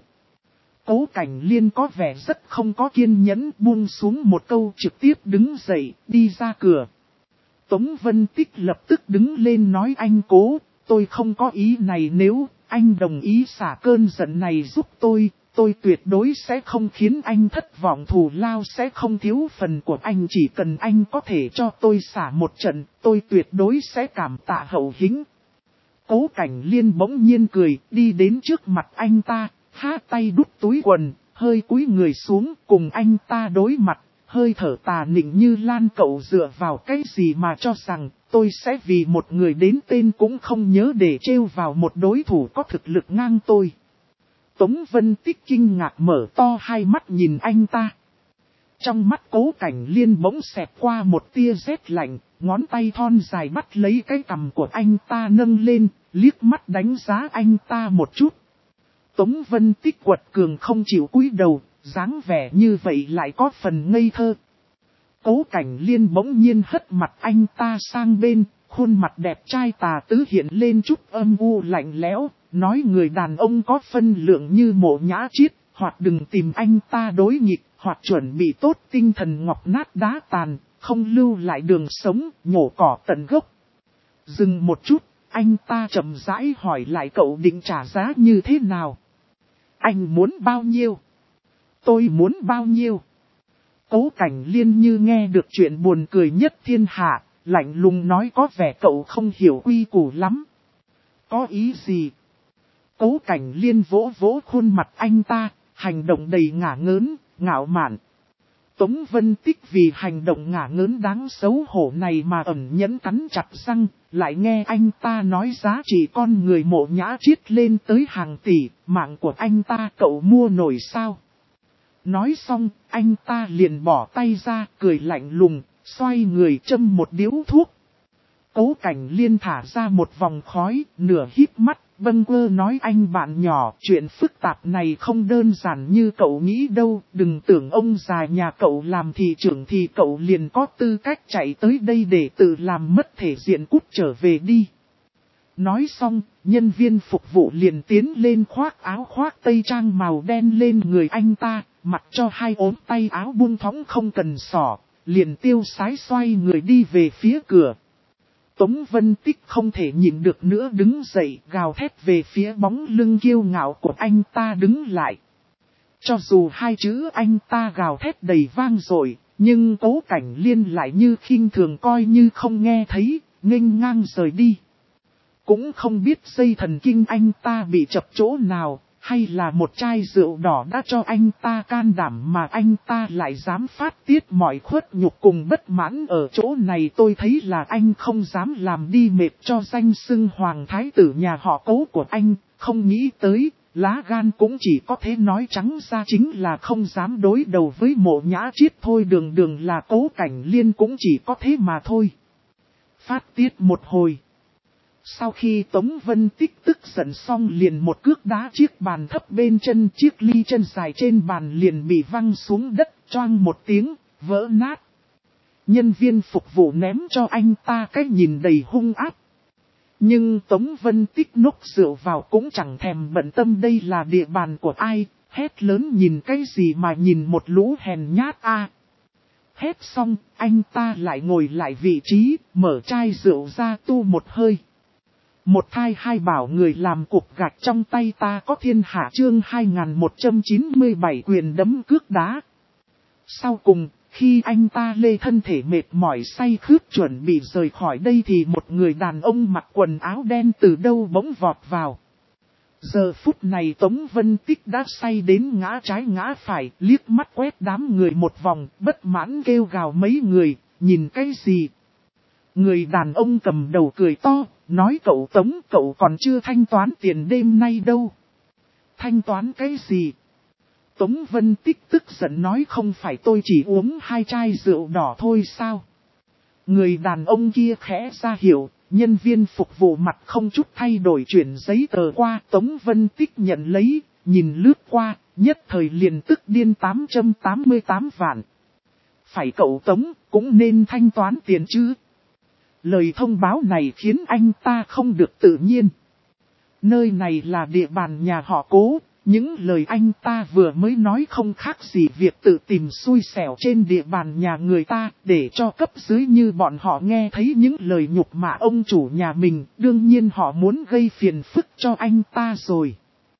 Cố Cảnh Liên có vẻ rất không có kiên nhẫn, buông xuống một câu trực tiếp đứng dậy, đi ra cửa. Tống Vân Tích lập tức đứng lên nói anh Cố, tôi không có ý này, nếu anh đồng ý xả cơn giận này giúp tôi tuyệt đối sẽ không khiến anh thất vọng, thù lao sẽ không thiếu phần của anh, chỉ cần anh có thể cho tôi xả một trận, tôi tuyệt đối sẽ cảm tạ hậu hĩnh. Cố Cảnh Liên bỗng nhiên cười, đi đến trước mặt anh ta, há tay đút túi quần, hơi cúi người xuống cùng anh ta đối mặt, hơi thở tà nịnh như lan. Cậu dựa vào cái gì mà cho rằng tôi sẽ vì một người đến tên cũng không nhớ để trêu vào một đối thủ có thực lực ngang tôi. Tống Vân Tích kinh ngạc mở to hai mắt nhìn anh ta. Trong mắt Cố Cảnh Liên bỗng xẹt qua một tia rét lạnh, ngón tay thon dài bắt lấy cái cằm của anh ta nâng lên, liếc mắt đánh giá anh ta một chút. Tống Vân Tích quật cường không chịu cúi đầu, dáng vẻ như vậy lại có phần ngây thơ. Cố Cảnh Liên bỗng nhiên hất mặt anh ta sang bên, khuôn mặt đẹp trai tà tứ hiện lên chút âm u lạnh lẽo, nói người đàn ông có phân lượng như Mộ Nhã Chiết, hoặc đừng tìm anh ta đối nghịch, hoặc chuẩn bị tốt tinh thần ngọc nát đá tàn, không lưu lại đường sống, nhổ cỏ tận gốc. Dừng một chút, anh ta chậm rãi hỏi lại cậu định trả giá như thế nào? Anh muốn bao nhiêu? Tôi muốn bao nhiêu? Cố Cảnh Liên như nghe được chuyện buồn cười nhất thiên hạ, lạnh lùng nói có vẻ cậu không hiểu quy củ lắm. Có ý gì? Cố Cảnh Liên vỗ vỗ khuôn mặt anh ta, hành động đầy ngả ngớn, ngạo mạn. Tống Vân Tích vì hành động ngả ngớn đáng xấu hổ này mà ẩn nhẫn cắn chặt răng, lại nghe anh ta nói giá trị con người Mộ Nhã Chiết lên tới hàng tỷ, mạng của anh ta cậu mua nổi sao? Nói xong, anh ta liền bỏ tay ra, cười lạnh lùng, xoay người châm một điếu thuốc. Cố Cảnh Liên thả ra một vòng khói, nửa híp mắt, bâng quơ nói anh bạn nhỏ, chuyện phức tạp này không đơn giản như cậu nghĩ đâu, đừng tưởng ông già nhà cậu làm thị trưởng thì cậu liền có tư cách chạy tới đây để tự làm mất thể diện, cút trở về đi. Nói xong, nhân viên phục vụ liền tiến lên khoác áo khoác tây trang màu đen lên người anh ta, mặc cho hai ốm tay áo buông thõng không cần xỏ, liền tiêu sái xoay người đi về phía cửa. Tống Vân Tích không thể nhịn được nữa đứng dậy gào thét về phía bóng lưng kiêu ngạo của anh ta đứng lại. Cho dù hai chữ anh ta gào thét đầy vang dội, nhưng Cố Cảnh Liên lại như khinh thường coi như không nghe thấy, nghênh ngang rời đi. Cũng không biết dây thần kinh anh ta bị chập chỗ nào, hay là một chai rượu đỏ đã cho anh ta can đảm mà anh ta lại dám phát tiết mọi khuất nhục cùng bất mãn ở chỗ này. Tôi thấy là anh không dám làm đi mệt cho danh xưng hoàng thái tử nhà họ Cố của anh, không nghĩ tới, lá gan cũng chỉ có thể nói trắng ra chính là không dám đối đầu với Mộ Nhã Chiết thôi. Đường đường là Cố Cảnh Liên cũng chỉ có thế mà thôi. Phát tiết một hồi. Sau khi Tống Vân Tích tức giận xong liền một cước đá chiếc bàn thấp bên chân, chiếc ly chân dài trên bàn liền bị văng xuống đất, choang một tiếng, vỡ nát. Nhân viên phục vụ ném cho anh ta cái nhìn đầy hung ác. Nhưng Tống Vân Tích nốc rượu vào cũng chẳng thèm bận tâm đây là địa bàn của ai, hét lớn nhìn cái gì mà nhìn một lũ hèn nhát a. Hét xong, anh ta lại ngồi lại vị trí, mở chai rượu ra tu một hơi. Một thai hai bảo người làm cục gạch trong tay ta có thiên hạ chương 2197 quyền đấm cước đá. Sau cùng, khi anh ta lê thân thể mệt mỏi say khướt chuẩn bị rời khỏi đây thì một người đàn ông mặc quần áo đen từ đâu bỗng vọt vào. Giờ phút này Tống Vân Tích đã say đến ngã trái ngã phải, liếc mắt quét đám người một vòng, bất mãn kêu gào mấy người, nhìn cái gì? Người đàn ông cầm đầu cười to, nói cậu Tống, cậu còn chưa thanh toán tiền đêm nay đâu. Thanh toán cái gì? Tống Vân Tích tức giận nói không phải tôi chỉ uống 2 chai rượu đỏ thôi sao? Người đàn ông kia khẽ ra hiệu, nhân viên phục vụ mặt không chút thay đổi chuyển giấy tờ qua. Tống Vân Tích nhận lấy, nhìn lướt qua, nhất thời liền tức điên 888 vạn. Phải cậu Tống, cũng nên thanh toán tiền chứ. Lời thông báo này khiến anh ta không được tự nhiên. Nơi này là địa bàn nhà họ Cố, những lời anh ta vừa mới nói không khác gì việc tự tìm xui xẻo trên địa bàn nhà người ta, để cho cấp dưới như bọn họ nghe thấy những lời nhục mạ ông chủ nhà mình, đương nhiên họ muốn gây phiền phức cho anh ta rồi.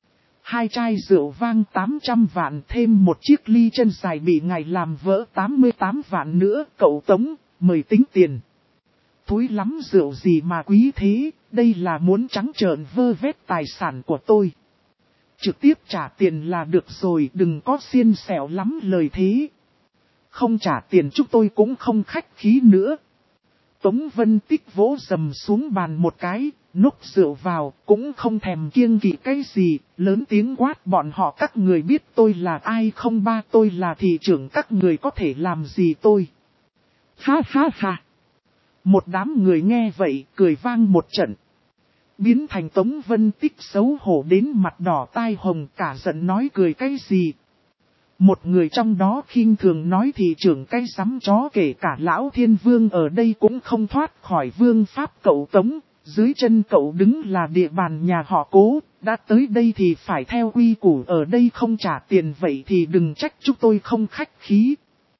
2 chai rượu vang 800 vạn thêm một chiếc ly chân dài bị ngài làm vỡ 88 vạn nữa, cậu Tống, mời tính tiền. Thúi lắm rượu gì mà quý thế, đây là muốn trắng trợn vơ vét tài sản của tôi. Trực tiếp trả tiền là được rồi, đừng có xiên xẻo lắm lời thế. Không trả tiền chúng tôi cũng không khách khí nữa. Tống Vân Tích vỗ dầm xuống bàn một cái, nốc rượu vào, cũng không thèm kiêng kỵ cái gì, lớn tiếng quát bọn họ các người biết tôi là ai không ba tôi là thị trưởng các người có thể làm gì tôi. Ha ha ha. Một đám người nghe vậy, cười vang một trận. Biến thành Tống Vân Tích xấu hổ đến mặt đỏ tai hồng cả giận nói cười cái gì. Một người trong đó khinh thường nói thị trưởng cái sắm chó kể cả lão thiên vương ở đây cũng không thoát khỏi vương pháp cậu Tống. Dưới chân cậu đứng là địa bàn nhà họ Cố, đã tới đây thì phải theo quy củ ở đây không trả tiền vậy thì đừng trách chúng tôi không khách khí.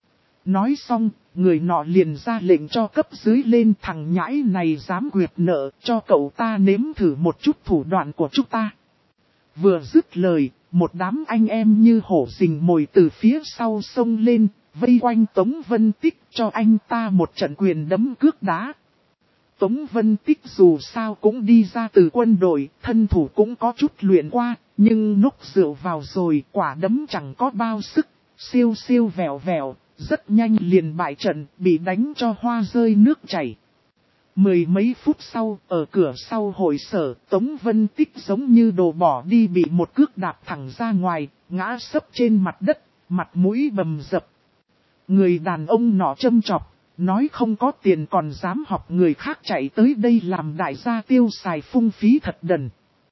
Nói xong, người nọ liền ra lệnh cho cấp dưới lên thằng nhãi này dám quyệt nợ cho cậu ta nếm thử một chút thủ đoạn của chúng ta. Vừa dứt lời, một đám anh em như hổ rình mồi từ phía sau sông lên, vây quanh Tống Vân Tích cho anh ta một trận quyền đấm cước đá. Tống Vân Tích dù sao cũng đi ra từ quân đội, thân thủ cũng có chút luyện qua, nhưng nốc rượu vào rồi quả đấm chẳng có bao sức, siêu siêu vẹo vẹo. Rất nhanh liền bại trận, bị đánh cho hoa rơi nước chảy. Mười mấy phút sau, ở cửa sau hội sở, Tống Vân Tích giống như đồ bỏ đi bị một cước đạp thẳng ra ngoài, ngã sấp trên mặt đất, mặt mũi bầm dập. Người đàn ông nọ châm chọc, nói không có tiền còn dám học người khác chạy tới đây làm đại gia tiêu xài phung phí thật đần.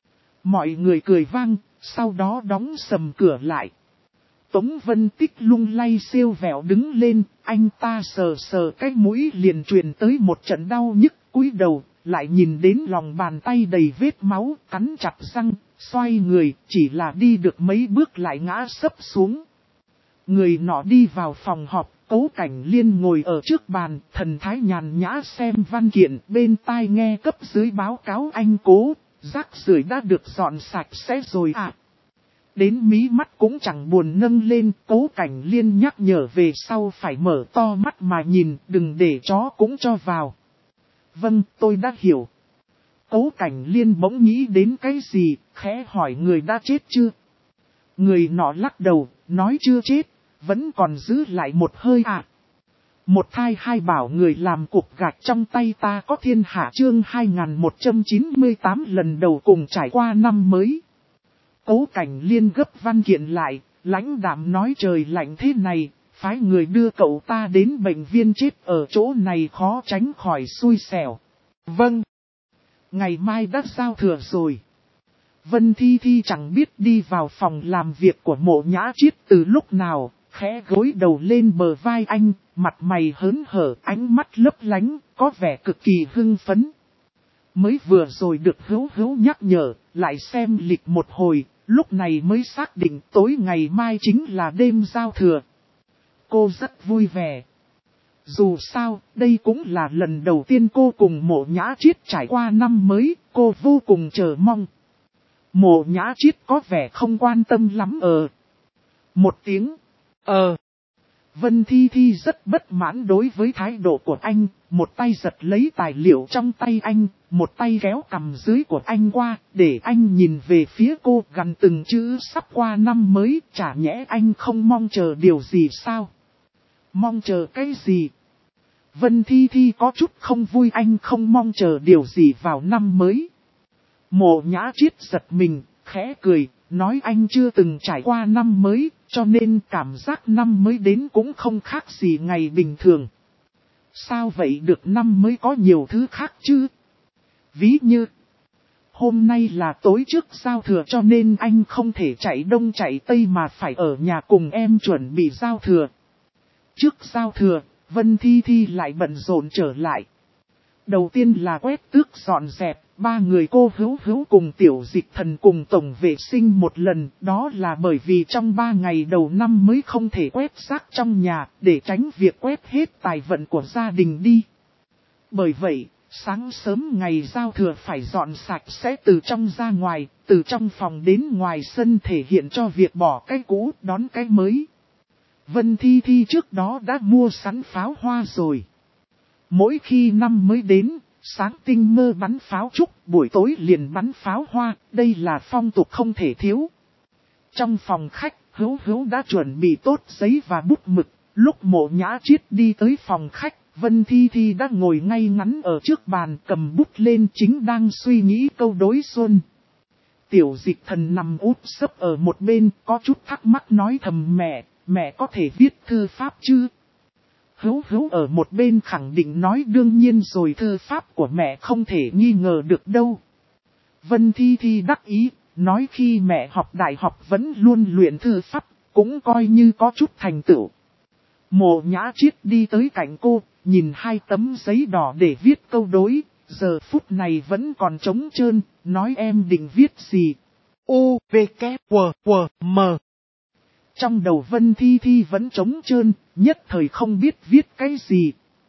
Mọi người cười vang, sau đó đóng sầm cửa lại. Tống Vân Tích lung lay siêu vẹo đứng lên, anh ta sờ sờ cái mũi liền truyền tới một trận đau nhức, cúi đầu, lại nhìn đến lòng bàn tay đầy vết máu, cắn chặt răng, xoay người, chỉ là đi được mấy bước lại ngã sấp xuống. Người nọ đi vào phòng họp, Cố Cảnh Liên ngồi ở trước bàn, thần thái nhàn nhã xem văn kiện, bên tai nghe cấp dưới báo cáo anh Cố, rác rưởi đã được dọn sạch sẽ rồi à. Đến mí mắt cũng chẳng buồn nâng lên, Cố Cảnh Liên nhắc nhở về sau phải mở to mắt mà nhìn, đừng để chó cũng cho vào. Vâng, tôi đã hiểu. Cố Cảnh Liên bỗng nghĩ đến cái gì, khẽ hỏi người đã chết chưa? Người nọ lắc đầu, nói chưa chết, vẫn còn giữ lại một hơi à. Một thai hai bảo người làm cục gạch trong tay ta có thiên hạ chương 2198 lần đầu cùng trải qua năm mới. Cố Cảnh Liên gấp văn kiện lại, lãnh đạm nói trời lạnh thế này, phái người đưa cậu ta đến bệnh viện chết ở chỗ này khó tránh khỏi xui xẻo. Vâng. Ngày mai đã giao thừa rồi. Vân Thi Thi chẳng biết đi vào phòng làm việc của Mộ Nhã Chiết từ lúc nào, khẽ gối đầu lên bờ vai anh, mặt mày hớn hở, ánh mắt lấp lánh, có vẻ cực kỳ hưng phấn. Mới vừa rồi được Hữu nhắc nhở, lại xem lịch một hồi, lúc này mới xác định tối ngày mai chính là đêm giao thừa. Cô rất vui vẻ. Dù sao, đây cũng là lần đầu tiên cô cùng Mộ Nhã Chiết trải qua năm mới, cô vô cùng chờ mong. Mộ Nhã Chiết có vẻ không quan tâm lắm một tiếng. Vân Thi Thi rất bất mãn đối với thái độ của anh, một tay giật lấy tài liệu trong tay anh, một tay kéo cằm dưới của anh qua, để anh nhìn về phía cô gần từng chữ sắp qua năm mới, chả nhẽ anh không mong chờ điều gì sao? Mong chờ cái gì? Vân Thi Thi có chút không vui, anh không mong chờ điều gì vào năm mới. Mộ Nhã Chiết giật mình, khẽ cười, nói anh chưa từng trải qua năm mới, cho nên cảm giác năm mới đến cũng không khác gì ngày bình thường. Sao vậy được, năm mới có nhiều thứ khác chứ? Ví như, hôm nay là tối trước giao thừa cho nên anh không thể chạy đông chạy tây mà phải ở nhà cùng em chuẩn bị giao thừa. Trước giao thừa, Vân Thi Thi lại bận rộn trở lại. Đầu tiên là quét tước dọn dẹp, ba người cô Hữu cùng Tiểu Dịch Thần cùng tổng vệ sinh một lần, đó là bởi vì trong 3 ngày đầu năm mới không thể quét rác trong nhà, để tránh việc quét hết tài vận của gia đình đi. Bởi vậy, sáng sớm ngày giao thừa phải dọn sạch sẽ từ trong ra ngoài, từ trong phòng đến ngoài sân thể hiện cho việc bỏ cái cũ đón cái mới. Vân Thi Thi trước đó đã mua sẵn pháo hoa rồi. Mỗi khi năm mới đến, sáng tinh mơ bắn pháo trúc, buổi tối liền bắn pháo hoa, đây là phong tục không thể thiếu. Trong phòng khách, Hữu đã chuẩn bị tốt giấy và bút mực, lúc Mộ Nhã Chiết đi tới phòng khách, Vân Thi Thi đã ngồi ngay ngắn ở trước bàn cầm bút lên chính đang suy nghĩ câu đối xuân. Tiểu Dịch Thần nằm úp sấp ở một bên, có chút thắc mắc nói thầm mẹ có thể viết thư pháp chứ? Hữu ở một bên khẳng định nói đương nhiên rồi, thư pháp của mẹ không thể nghi ngờ được đâu. Vân Thi Thi đắc ý, nói khi mẹ học đại học vẫn luôn luyện thư pháp, cũng coi như có chút thành tựu. Mộ Nhã Chiết đi tới cạnh cô, nhìn 2 tấm giấy đỏ để viết câu đối, giờ phút này vẫn còn trống trơn, nói em định viết gì? U, V, K, W, M. Trong đầu Vân Thi Thi vẫn trống trơn, nhất thời không biết viết cái gì.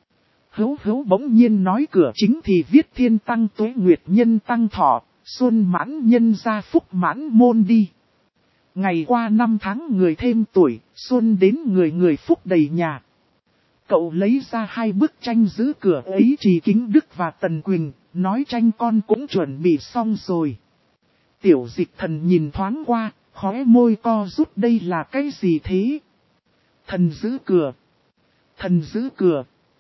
Hữu bỗng nhiên nói cửa chính thì viết thiên tăng tuế nguyệt nhân tăng thọ, xuân mãn nhân gia phúc mãn môn đi. Ngày qua 5 tháng người thêm tuổi, xuân đến người phúc đầy nhà. Cậu lấy ra 2 bức tranh giữ cửa ấy, Trì Kính Đức và Tần Quỳnh, nói tranh con cũng chuẩn bị xong rồi. Tiểu Dịch Thần nhìn thoáng qua, khóe môi co rút, đây là cái gì thế? Thần giữ cửa. Thần giữ cửa.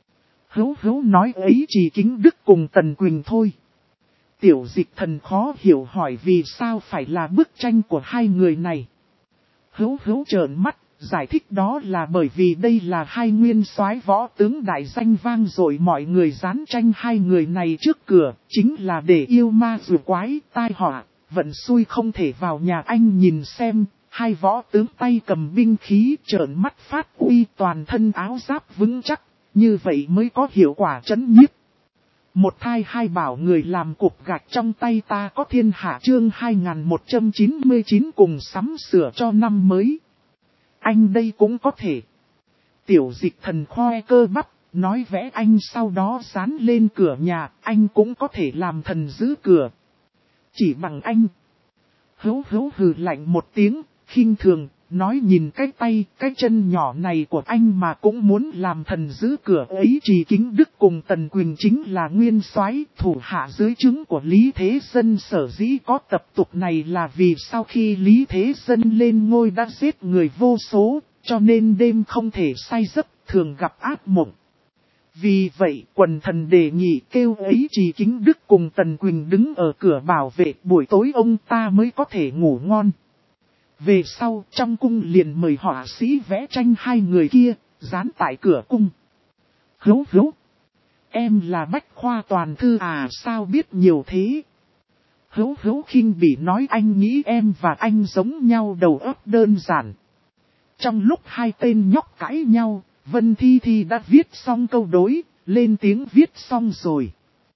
Hữu nói ấy Trì Kính Đức cùng Tần Quỳnh thôi. Tiểu Dịch Thần khó hiểu hỏi vì sao phải là bức tranh của 2 người này. Hữu trợn mắt, giải thích đó là bởi vì đây là 2 nguyên soái võ tướng đại danh vang dội, mọi người dán tranh 2 người này trước cửa, chính là để yêu ma rùa quái, tai họa, vận xui không thể vào nhà. Anh nhìn xem, 2 võ tướng tay cầm binh khí trợn mắt phát uy, toàn thân áo giáp vững chắc, như vậy mới có hiệu quả trấn nhiếp. Một thai 2 bảo người làm cục gạch trong tay ta có thiên hạ chương 2199 cùng sắm sửa cho năm mới. Anh đây cũng có thể. Tiểu Dịch Thần khoe cơ bắp, nói vẽ anh sau đó dán lên cửa nhà, anh cũng có thể làm thần giữ cửa. Chỉ bằng anh. Hữu Hữu hừ lạnh một tiếng, khinh thường, nói nhìn cái tay, cái chân nhỏ này của anh mà cũng muốn làm thần giữ cửa ấy. Trì Kính Đức cùng Tần Quỳnh chính là nguyên soái thủ hạ dưới trướng của Lý Thế Dân. Sở dĩ có tập tục này là vì sau khi Lý Thế Dân lên ngôi đã giết người vô số, cho nên đêm không thể say giấc, thường gặp ác mộng. Vì vậy quần thần đề nghị kêu ấy Trì Kính Đức cùng Tần Quỳnh đứng ở cửa bảo vệ, buổi tối ông ta mới có thể ngủ ngon. Về sau trong cung liền mời họa sĩ vẽ tranh hai người kia, dán tại cửa cung. Hữu Hữu, em là bách khoa toàn thư à, sao biết nhiều thế? Hữu Hữu khinh bỉ nói anh nghĩ em và anh giống nhau, đầu óc đơn giản. Trong lúc hai tên nhóc cãi nhau, Vân Thi Thi đã viết xong câu đối, lên tiếng viết xong rồi.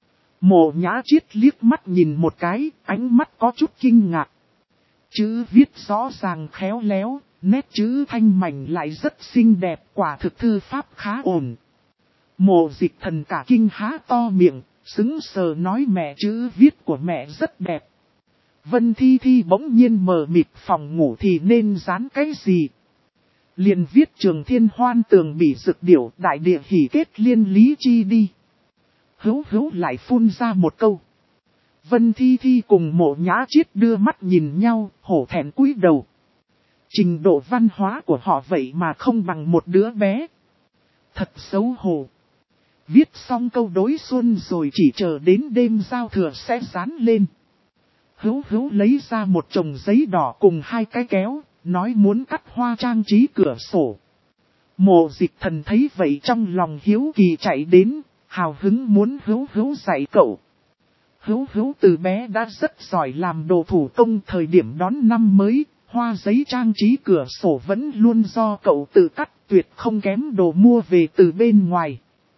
Mộ Nhã Chiết liếc mắt nhìn một cái, ánh mắt có chút kinh ngạc. Chữ viết rõ ràng khéo léo, nét chữ thanh mảnh lại rất xinh đẹp, quả thực thư pháp khá ổn. Mộ Dịch Thần cả kinh há to miệng, sững sờ nói mẹ, chữ viết của mẹ rất đẹp. Vân Thi Thi bỗng nhiên mờ mịt, phòng ngủ thì nên dán cái gì? Liền viết Trường Thiên Hoan tường bỉ dực điểu, đại địa hỷ kết liên lý chi đi. Hữu Hữu lại phun ra một câu. Vân Thi Thi cùng Mộ Nhã Chiết đưa mắt nhìn nhau, hổ thẹn cúi đầu. Trình độ văn hóa của họ vậy mà không bằng một đứa bé. Thật xấu hổ. Viết xong câu đối xuân rồi chỉ chờ đến đêm giao thừa sẽ dán lên. Hữu Hữu lấy ra một chồng giấy đỏ cùng hai cái kéo, nói muốn cắt hoa trang trí cửa sổ. Mộ Dịch Thần thấy vậy trong lòng hiếu kỳ chạy đến, hào hứng muốn Hữu Hữu dạy cậu. Hữu Hữu từ bé đã rất giỏi làm đồ thủ công, thời điểm đón năm mới, hoa giấy trang trí cửa sổ vẫn luôn do cậu tự cắt, tuyệt không kém đồ mua về từ bên ngoài.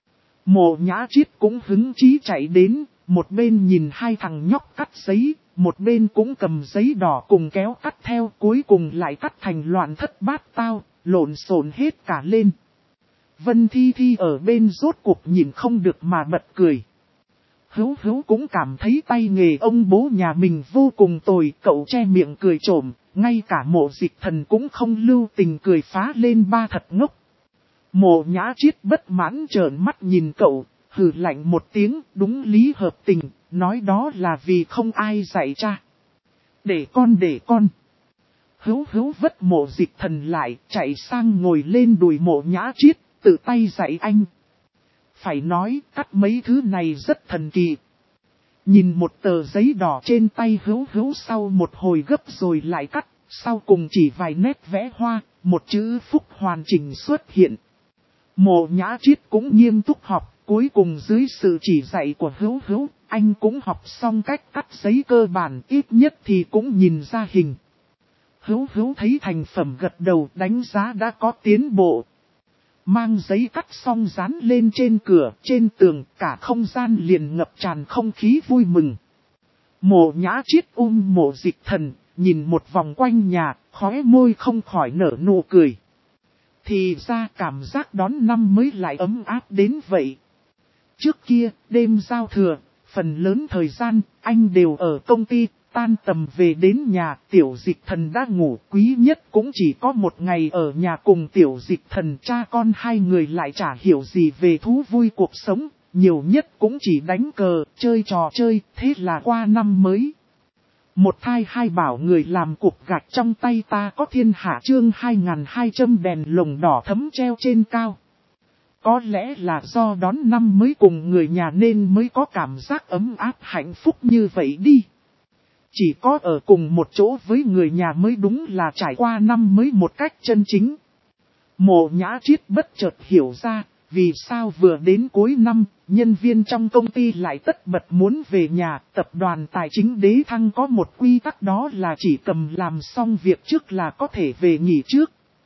Mộ Nhã Chiết cũng hứng chí chạy đến, một bên nhìn hai thằng nhóc cắt giấy, một bên cũng cầm giấy đỏ cùng kéo cắt theo, cuối cùng lại cắt thành loạn thất bát tao, lộn xộn hết cả lên. Vân Thi Thi ở bên rốt cuộc nhìn không được mà bật cười. Hữu Hữu cũng cảm thấy tay nghề ông bố nhà mình vô cùng tồi, cậu che miệng cười trộm, ngay cả Mộ Dịch Thần cũng không lưu tình cười phá lên ba thật ngốc. Mộ Nhã Chiết bất mãn trợn mắt nhìn cậu, hừ lạnh một tiếng, đúng lý hợp tình, nói đó là vì không ai dạy cha. Để con. Hữu Hữu vất Mộ Dịch Thần lại, chạy sang ngồi lên đùi Mộ Nhã Chiết, tự tay dạy anh. Phải nói, cắt mấy thứ này rất thần kỳ. Nhìn một tờ giấy đỏ trên tay Hữu Hữu sau một hồi gấp rồi lại cắt, sau cùng chỉ vài nét vẽ hoa, một chữ phúc hoàn chỉnh xuất hiện. Mộ Nhã Chiết cũng nghiêm túc học, cuối cùng dưới sự chỉ dạy của Hữu Hữu, anh cũng học xong cách cắt giấy cơ bản, ít nhất thì cũng nhìn ra hình. Hữu Hữu thấy thành phẩm gật đầu, đánh giá đã có tiến bộ. Mang giấy cắt xong dán lên trên cửa, trên tường, cả không gian liền ngập tràn không khí vui mừng. Mộ Nhã Chiết Mộ Dịch Thần, nhìn một vòng quanh nhà, khóe môi không khỏi nở nụ cười. Thì ra cảm giác đón năm mới lại ấm áp đến vậy. Trước kia, đêm giao thừa, phần lớn thời gian, anh đều ở công ty, tan tầm về đến nhà, Tiểu Dịch Thần đã ngủ, Quý Nhất cũng chỉ có một ngày ở nhà cùng Tiểu Dịch Thần, cha con hai người lại chả hiểu gì về thú vui cuộc sống, nhiều nhất cũng chỉ đánh cờ, chơi trò chơi, thế là qua năm mới. Một thai hai bảo người làm cục gạch trong tay ta có thiên hạ chương 2200 đèn lồng đỏ thấm treo trên cao. Có lẽ là do đón năm mới cùng người nhà nên mới có cảm giác ấm áp hạnh phúc như vậy đi. Chỉ có ở cùng một chỗ với người nhà mới đúng là trải qua năm mới một cách chân chính. Mộ Nhã Chiết bất chợt hiểu ra, vì sao vừa đến cuối năm, nhân viên trong công ty lại tất bật muốn về nhà. Tập đoàn Tài chính Đế Thăng có một quy tắc, đó là chỉ cầm làm xong việc trước là có thể về nghỉ trước.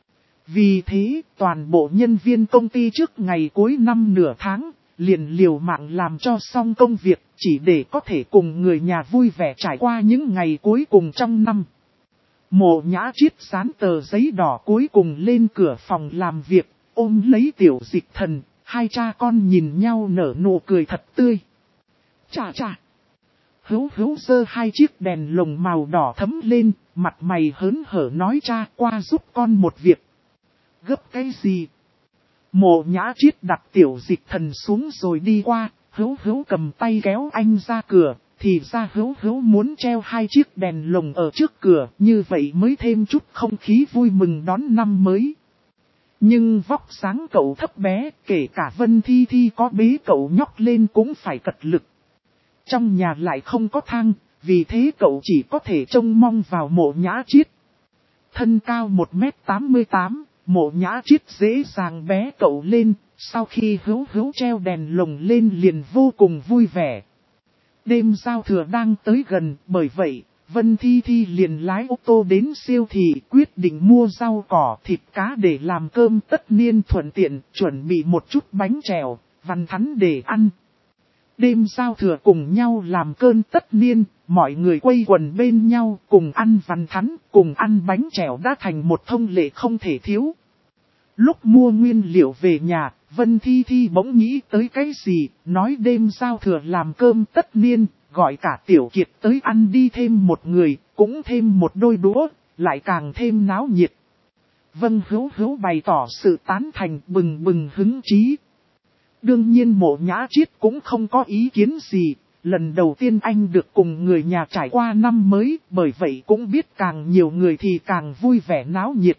Vì thế, toàn bộ nhân viên công ty trước ngày cuối năm nửa tháng, liền liều mạng làm cho xong công việc, chỉ để có thể cùng người nhà vui vẻ trải qua những ngày cuối cùng trong năm. Mộ Nhã Chiết dán tờ giấy đỏ cuối cùng lên cửa phòng làm việc, ôm lấy Tiểu Dịch Thần, hai cha con nhìn nhau nở nụ cười thật tươi. Chà chà! Hữu Hữu giơ hai chiếc đèn lồng màu đỏ thấm lên, mặt mày hớn hở nói cha qua giúp con một việc. Gấp cái gì? Mộ Nhã Triết đặt Tiểu Dịch Thần xuống rồi đi qua, Hữu Hữu cầm tay kéo anh ra cửa, thì ra Hữu Hữu muốn treo hai chiếc đèn lồng ở trước cửa, như vậy mới thêm chút không khí vui mừng đón năm mới. Nhưng vóc dáng cậu thấp bé, kể cả Vân Thi Thi có bế cậu nhóc lên cũng phải cật lực. Trong nhà lại không có thang, vì thế cậu chỉ có thể trông mong vào Mộ Nhã Triết. Thân cao 1m88, Mộ Nhã Triết dễ dàng bé cậu lên, sau khi Hữu Hữu treo đèn lồng lên liền vô cùng vui vẻ. Đêm giao thừa đang tới gần, bởi vậy, Vân Thi Thi liền lái ô tô đến siêu thị quyết định mua rau cỏ thịt cá để làm cơm tất niên thuận tiện, chuẩn bị một chút bánh trèo, vằn thắn để ăn. Đêm giao thừa cùng nhau làm cơm tất niên, mọi người quây quần bên nhau cùng ăn vằn thắn, cùng ăn bánh trèo đã thành một thông lệ không thể thiếu. Lúc mua nguyên liệu về nhà, Vân Thi Thi bỗng nghĩ tới cái gì, nói đêm giao thừa làm cơm tất niên, gọi cả Tiểu Kiệt tới ăn đi, thêm một người, cũng thêm một đôi đũa, lại càng thêm náo nhiệt. Vân Hữu Hữu bày tỏ sự tán thành, bừng bừng hứng chí. Đương nhiên Mộ Nhã Triết cũng không có ý kiến gì, lần đầu tiên anh được cùng người nhà trải qua năm mới, bởi vậy cũng biết càng nhiều người thì càng vui vẻ náo nhiệt.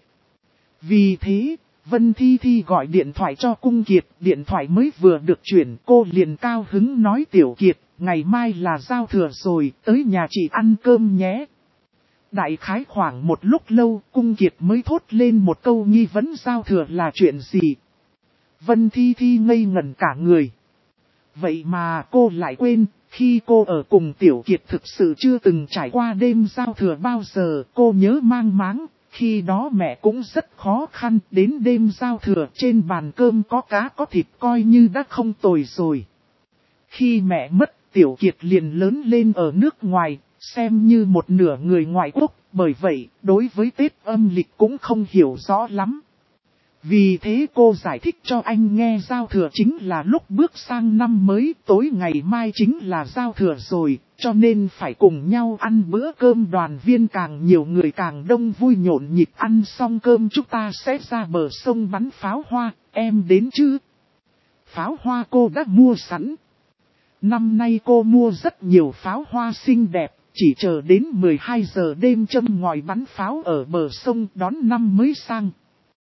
Vì thế, Vân Thi Thi gọi điện thoại cho Cung Kiệt, điện thoại mới vừa được chuyển, cô liền cao hứng nói Tiểu Kiệt, ngày mai là giao thừa rồi, tới nhà chị ăn cơm nhé. Đại khái khoảng một lúc lâu, Cung Kiệt mới thốt lên một câu nghi vấn giao thừa là chuyện gì. Vân Thi Thi ngây ngẩn cả người. Vậy mà cô lại quên, khi cô ở cùng Tiểu Kiệt thực sự chưa từng trải qua đêm giao thừa bao giờ, cô nhớ mang máng. Khi đó mẹ cũng rất khó khăn, đến đêm giao thừa trên bàn cơm có cá có thịt coi như đã không tồi rồi. Khi mẹ mất, Tiểu Kiệt liền lớn lên ở nước ngoài, xem như một nửa người ngoại quốc, bởi vậy, đối với Tết âm lịch cũng không hiểu rõ lắm. Vì thế cô giải thích cho anh nghe giao thừa chính là lúc bước sang năm mới, tối ngày mai chính là giao thừa rồi, cho nên phải cùng nhau ăn bữa cơm đoàn viên, càng nhiều người càng đông vui nhộn nhịp. Ăn xong cơm chúng ta sẽ ra bờ sông bắn pháo hoa, em đến chứ? Pháo hoa cô đã mua sẵn. Năm nay cô mua rất nhiều pháo hoa xinh đẹp, chỉ chờ đến 12 giờ đêm châm ngòi bắn pháo ở bờ sông đón năm mới sang.